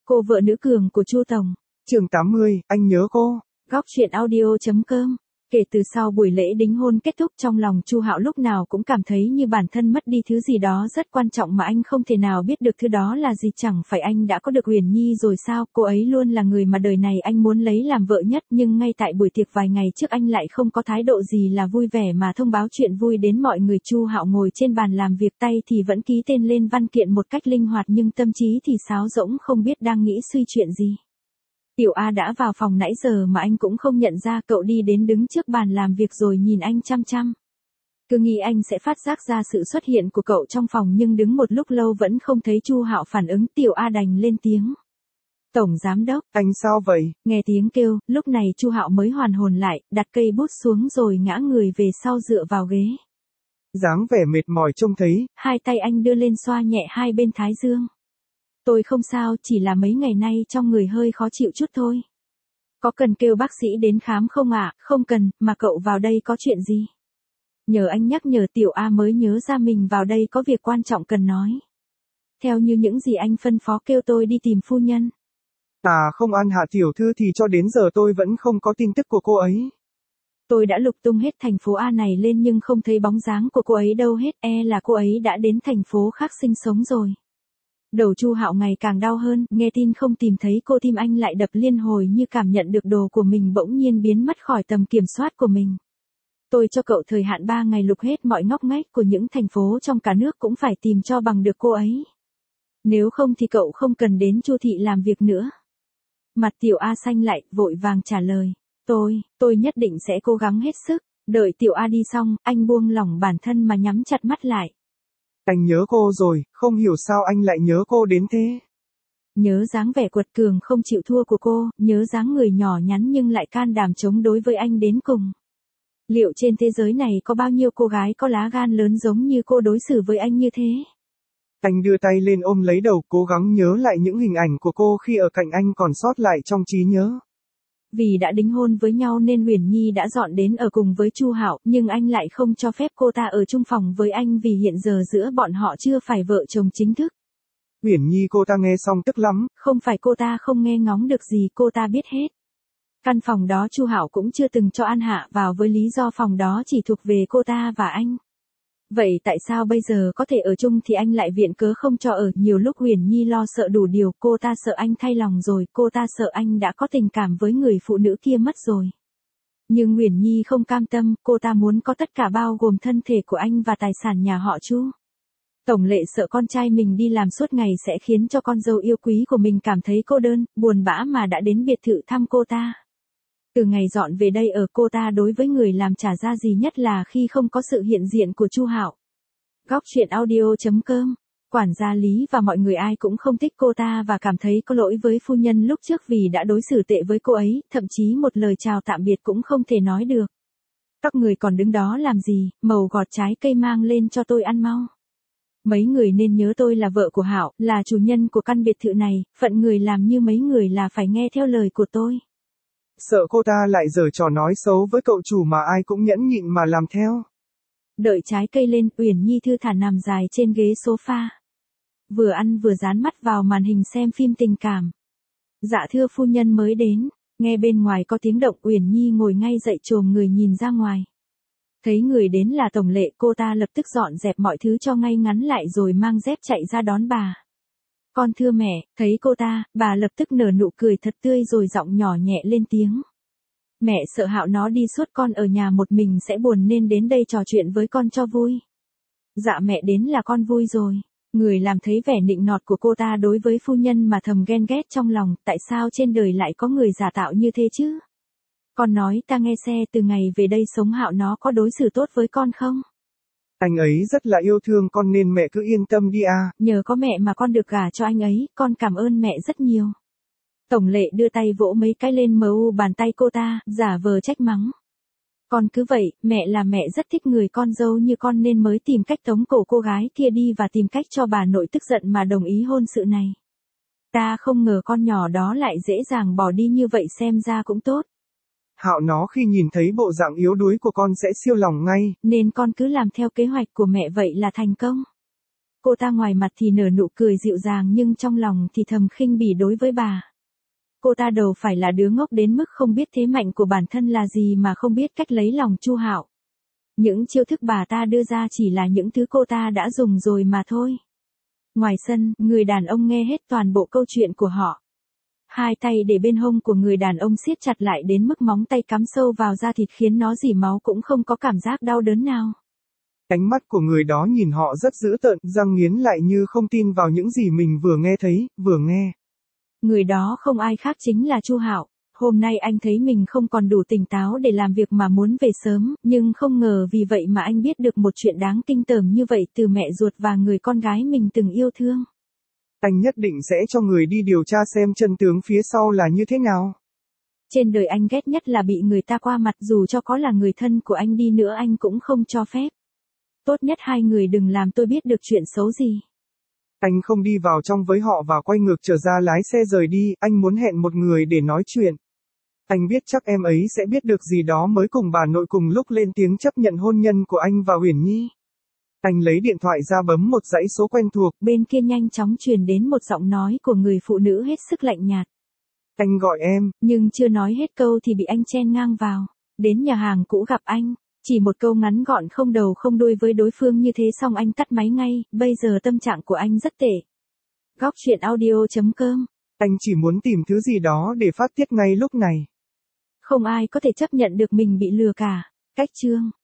Cô vợ nữ cường của Chu Tổng. Chương 80, anh nhớ cô. Góc truyện audio.com. Kể từ sau buổi lễ đính hôn kết thúc, trong lòng Chu Hạo lúc nào cũng cảm thấy như bản thân mất đi thứ gì đó rất quan trọng mà anh không thể nào biết được thứ đó là gì. Chẳng phải anh đã có được Uyển Nhi rồi sao? Cô ấy luôn là người mà đời này anh muốn lấy làm vợ nhất, nhưng ngay tại buổi tiệc vài ngày trước anh lại không có thái độ gì là vui vẻ mà thông báo chuyện vui đến mọi người. Chu Hạo ngồi trên bàn làm việc, tay thì vẫn ký tên lên văn kiện một cách linh hoạt nhưng tâm trí thì sáo rỗng, không biết đang nghĩ suy chuyện gì. Tiểu A đã vào phòng nãy giờ mà anh cũng không nhận ra, cậu đi đến đứng trước bàn làm việc rồi nhìn anh chăm chăm. Cứ nghĩ anh sẽ phát giác ra sự xuất hiện của cậu trong phòng nhưng đứng một lúc lâu vẫn không thấy Chu Hạo phản ứng. Tiểu A đành lên tiếng. Tổng giám đốc. Anh sao vậy? Nghe tiếng kêu, lúc này Chu Hạo mới hoàn hồn lại, đặt cây bút xuống rồi ngã người về sau dựa vào ghế. Dáng vẻ mệt mỏi trông thấy. Hai tay anh đưa lên xoa nhẹ hai bên thái dương. Tôi không sao, chỉ là mấy ngày nay trong người hơi khó chịu chút thôi. Có cần kêu bác sĩ đến khám không ạ? Không cần, mà cậu vào đây có chuyện gì? Nhờ anh nhắc nhở. Tiểu A mới nhớ ra mình vào đây có việc quan trọng cần nói. Theo như những gì anh phân phó, kêu tôi đi tìm phu nhân. Không, An Hạ tiểu thư thì cho đến giờ tôi vẫn không có tin tức của cô ấy. Tôi đã lục tung hết thành phố A này lên nhưng không thấy bóng dáng của cô ấy đâu hết, là cô ấy đã đến thành phố khác sinh sống rồi. Đầu Chu Hạo ngày càng đau hơn, nghe tin không tìm thấy cô tim anh lại đập liên hồi như cảm nhận được đồ của mình bỗng nhiên biến mất khỏi tầm kiểm soát của mình. Tôi cho cậu thời hạn 3 ngày lục hết mọi ngóc ngách của những thành phố trong cả nước, cũng phải tìm cho bằng được cô ấy. Nếu không thì cậu không cần đến Chu thị làm việc nữa. Mặt Tiểu A xanh lại, vội vàng trả lời. Tôi nhất định sẽ cố gắng hết sức. Đợi Tiểu A đi xong, anh buông lỏng bản thân mà nhắm chặt mắt lại. Anh nhớ cô rồi, không hiểu sao anh lại nhớ cô đến thế. Nhớ dáng vẻ quật cường không chịu thua của cô, nhớ dáng người nhỏ nhắn nhưng lại can đảm chống đối với anh đến cùng. Liệu trên thế giới này có bao nhiêu cô gái có lá gan lớn giống như cô đối xử với anh như thế? Anh đưa tay lên ôm lấy đầu, cố gắng nhớ lại những hình ảnh của cô khi ở cạnh anh còn sót lại trong trí nhớ. Vì đã đính hôn với nhau nên Uyển Nhi đã dọn đến ở cùng với Chu Hạo, nhưng anh lại không cho phép cô ta ở chung phòng với anh vì hiện giờ giữa bọn họ chưa phải vợ chồng chính thức. Uyển Nhi cô ta nghe xong tức lắm. Không phải cô ta không nghe ngóng được gì, cô ta biết hết. Căn phòng đó Chu Hạo cũng chưa từng cho An Hạ vào với lý do phòng đó chỉ thuộc về cô ta và anh. Vậy tại sao bây giờ có thể ở chung thì anh lại viện cớ không cho ở? Nhiều lúc Uyển Nhi lo sợ đủ điều, cô ta sợ anh thay lòng rồi, cô ta sợ anh đã có tình cảm với người phụ nữ kia mất rồi. Nhưng Uyển Nhi không cam tâm, cô ta muốn có tất cả bao gồm thân thể của anh và tài sản nhà họ Chu. Tổng Lệ sợ con trai mình đi làm suốt ngày sẽ khiến cho con dâu yêu quý của mình cảm thấy cô đơn, buồn bã mà đã đến biệt thự thăm cô ta. Từ ngày dọn về đây ở, cô ta đối với người làm trả ra gì nhất là khi không có sự hiện diện của Chu Hạo. Góc truyện audio.com. Quản gia Lý và mọi người ai cũng không thích cô ta và cảm thấy có lỗi với phu nhân lúc trước vì đã đối xử tệ với cô ấy, thậm chí một lời chào tạm biệt cũng không thể nói được. Các người còn đứng đó làm gì, màu gọt trái cây mang lên cho tôi ăn mau. Mấy người nên nhớ tôi là vợ của Hạo, là chủ nhân của căn biệt thự này, phận người làm như mấy người là phải nghe theo lời của tôi. Sợ cô ta lại giở trò nói xấu với cậu chủ mà ai cũng nhẫn nhịn mà làm theo. Đợi trái cây lên, Uyển Nhi thư thản nằm dài trên ghế sofa. Vừa ăn vừa dán mắt vào màn hình xem phim tình cảm. Dạ thưa phu nhân mới đến, nghe bên ngoài có tiếng động, Uyển Nhi ngồi ngay dậy chồm người nhìn ra ngoài. Thấy người đến là Tổng Lệ, cô ta lập tức dọn dẹp mọi thứ cho ngay ngắn lại rồi mang dép chạy ra đón bà. Con thưa mẹ. Thấy cô ta, bà lập tức nở nụ cười thật tươi rồi giọng nhỏ nhẹ lên tiếng. Mẹ sợ Hạo nó đi suốt, con ở nhà một mình sẽ buồn nên đến đây trò chuyện với con cho vui. Dạ mẹ, đến là con vui rồi. Người làm thấy vẻ nịnh nọt của cô ta đối với phu nhân mà thầm ghen ghét trong lòng, tại sao trên đời lại có người giả tạo như thế chứ? Con nói ta nghe xe, từ ngày về đây sống Hạo nó có đối xử tốt với con không? Anh ấy rất là yêu thương con nên mẹ cứ yên tâm đi à. Nhờ có mẹ mà con được gả cho anh ấy, con cảm ơn mẹ rất nhiều. Tổng Lệ đưa tay vỗ mấy cái lên bàn tay cô ta, giả vờ trách mắng. Con cứ vậy, mẹ là mẹ rất thích người con dâu như con nên mới tìm cách tống cổ cô gái kia đi và tìm cách cho bà nội tức giận mà đồng ý hôn sự này. Ta không ngờ con nhỏ đó lại dễ dàng bỏ đi như vậy, xem ra cũng tốt. Hạo nó khi nhìn thấy bộ dạng yếu đuối của con sẽ siêu lòng ngay. Nên con cứ làm theo kế hoạch của mẹ vậy là thành công. Cô ta ngoài mặt thì nở nụ cười dịu dàng nhưng trong lòng thì thầm khinh bỉ đối với bà. Cô ta đâu phải là đứa ngốc đến mức không biết thế mạnh của bản thân là gì mà không biết cách lấy lòng Chu Hạo. Những chiêu thức bà ta đưa ra chỉ là những thứ cô ta đã dùng rồi mà thôi. Ngoài sân, người đàn ông nghe hết toàn bộ câu chuyện của họ. Hai tay để bên hông của người đàn ông siết chặt lại đến mức móng tay cắm sâu vào da thịt khiến nó rỉ máu cũng không có cảm giác đau đớn nào. Ánh mắt của người đó nhìn họ rất dữ tợn, răng nghiến lại như không tin vào những gì mình vừa nghe thấy, vừa nghe. Người đó không ai khác chính là Chu Hạo. Hôm nay anh thấy mình không còn đủ tỉnh táo để làm việc mà muốn về sớm, nhưng không ngờ vì vậy mà anh biết được một chuyện đáng kinh tởm như vậy từ mẹ ruột và người con gái mình từng yêu thương. Anh nhất định sẽ cho người đi điều tra xem chân tướng phía sau là như thế nào. Trên đời anh ghét nhất là bị người ta qua mặt, dù cho có là người thân của anh đi nữa anh cũng không cho phép. Tốt nhất hai người đừng làm tôi biết được chuyện xấu gì. Anh không đi vào trong với họ và quay ngược trở ra lái xe rời đi, anh muốn hẹn một người để nói chuyện. Anh biết chắc em ấy sẽ biết được gì đó mới cùng bà nội cùng lúc lên tiếng chấp nhận hôn nhân của anh và Uyển Nhi. Anh lấy điện thoại ra bấm một dãy số quen thuộc. Bên kia nhanh chóng truyền đến một giọng nói của người phụ nữ hết sức lạnh nhạt. Anh gọi em. Nhưng chưa nói hết câu thì bị anh chen ngang vào. Đến nhà hàng cũ gặp anh. Chỉ một câu ngắn gọn không đầu không đuôi với đối phương như thế xong anh tắt máy ngay. Bây giờ tâm trạng của anh rất tệ. Góc truyện audio.com. Anh chỉ muốn tìm thứ gì đó để phát tiết ngay lúc này. Không ai có thể chấp nhận được mình bị lừa cả. Cách chương